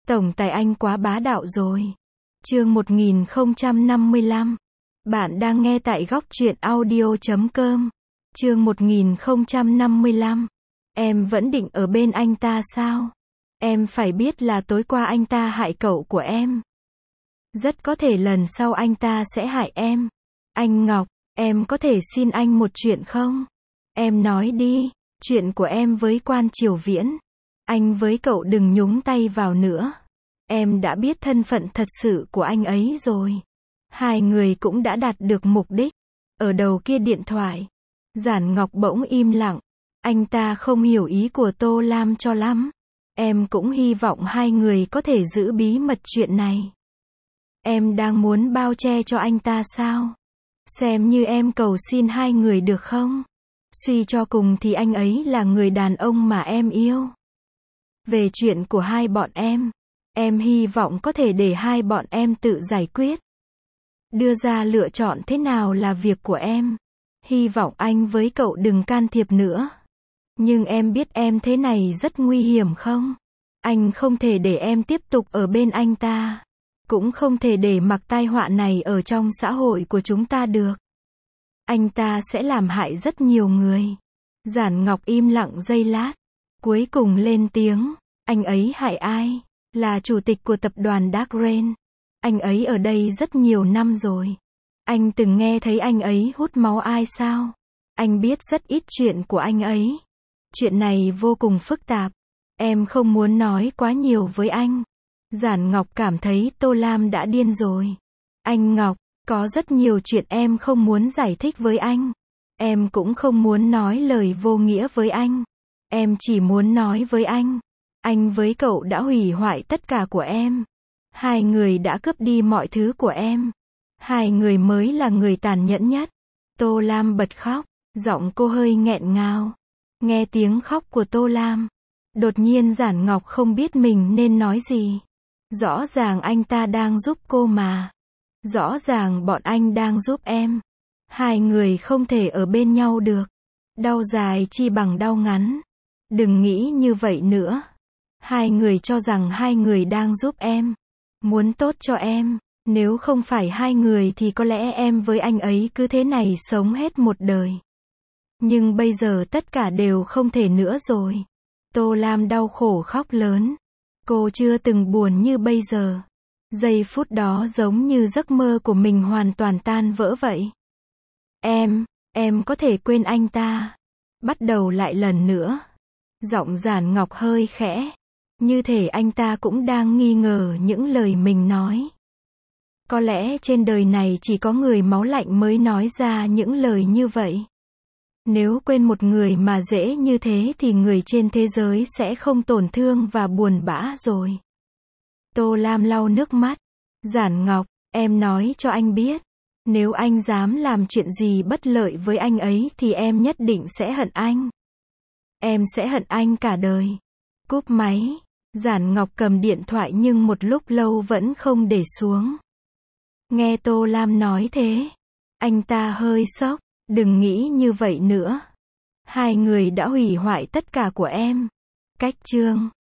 Tổng tài anh quá bá đạo rồi. Chương 1055. Bạn đang nghe tại góc truyện audio.com. Chương 1055. Em vẫn định ở bên anh ta sao? Em phải biết là tối qua anh ta hại cậu của em. Rất có thể lần sau anh ta sẽ hại em. Anh Ngọc, em có thể xin anh một chuyện không? Em nói đi, chuyện của em với Quan Triều Viễn. Anh với cậu đừng nhúng tay vào nữa. Em đã biết thân phận thật sự của anh ấy rồi. Hai người cũng đã đạt được mục đích. Ở đầu kia điện thoại, Giản Ngọc bỗng im lặng. Anh ta không hiểu ý của Tô Lam cho lắm. Em cũng hy vọng hai người có thể giữ bí mật chuyện này. Em đang muốn bao che cho anh ta sao? Xem như em cầu xin hai người được không? Suy cho cùng thì anh ấy là người đàn ông mà em yêu. Về chuyện của hai bọn em hy vọng có thể để hai bọn em tự giải quyết. Đưa ra lựa chọn thế nào là việc của em. Hy vọng anh với cậu đừng can thiệp nữa. Nhưng em biết em thế này rất nguy hiểm không? Anh không thể để em tiếp tục ở bên anh ta. Cũng không thể để mặc tai họa này ở trong xã hội của chúng ta được. Anh ta sẽ làm hại rất nhiều người. Giản Ngọc im lặng giây lát. Cuối cùng lên tiếng. Anh ấy hại ai? Là chủ tịch của tập đoàn Dark Rain. Anh ấy ở đây rất nhiều năm rồi. Anh từng nghe thấy anh ấy hút máu ai sao? Anh biết rất ít chuyện của anh ấy. Chuyện này vô cùng phức tạp. Em không muốn nói quá nhiều với anh. Giản Ngọc cảm thấy Tô Lam đã điên rồi. Anh Ngọc, có rất nhiều chuyện em không muốn giải thích với anh. Em cũng không muốn nói lời vô nghĩa với anh. Em chỉ muốn nói với anh với cậu đã hủy hoại tất cả của em. Hai người đã cướp đi mọi thứ của em. Hai người mới là người tàn nhẫn nhất. Tô Lam bật khóc, giọng cô hơi nghẹn ngào. Nghe tiếng khóc của Tô Lam, đột nhiên Giản Ngọc không biết mình nên nói gì. Rõ ràng anh ta đang giúp cô mà. Rõ ràng bọn anh đang giúp em. Hai người không thể ở bên nhau được. Đau dài chi bằng đau ngắn. Đừng nghĩ như vậy nữa. Hai người cho rằng hai người đang giúp em. Muốn tốt cho em. Nếu không phải hai người thì có lẽ em với anh ấy cứ thế này sống hết một đời. Nhưng bây giờ tất cả đều không thể nữa rồi. Tô Lam đau khổ khóc lớn. Cô chưa từng buồn như bây giờ. Giây phút đó giống như giấc mơ của mình hoàn toàn tan vỡ vậy. Em có thể quên anh ta. Bắt đầu lại lần nữa. Giọng Giản Ngọc hơi khẽ. Như thể anh ta cũng đang nghi ngờ những lời mình nói. Có lẽ trên đời này chỉ có người máu lạnh mới nói ra những lời như vậy. Nếu quên một người mà dễ như thế thì người trên thế giới sẽ không tổn thương và buồn bã rồi. Tô Lam lau nước mắt. Giản Ngọc, em nói cho anh biết. Nếu anh dám làm chuyện gì bất lợi với anh ấy thì em nhất định sẽ hận anh. Em sẽ hận anh cả đời. Cúp máy. Giản Ngọc cầm điện thoại nhưng một lúc lâu vẫn không để xuống. Nghe Tô Lam nói thế, anh ta hơi sốc. Đừng nghĩ như vậy nữa. Hai người đã hủy hoại tất cả của em. Cách chương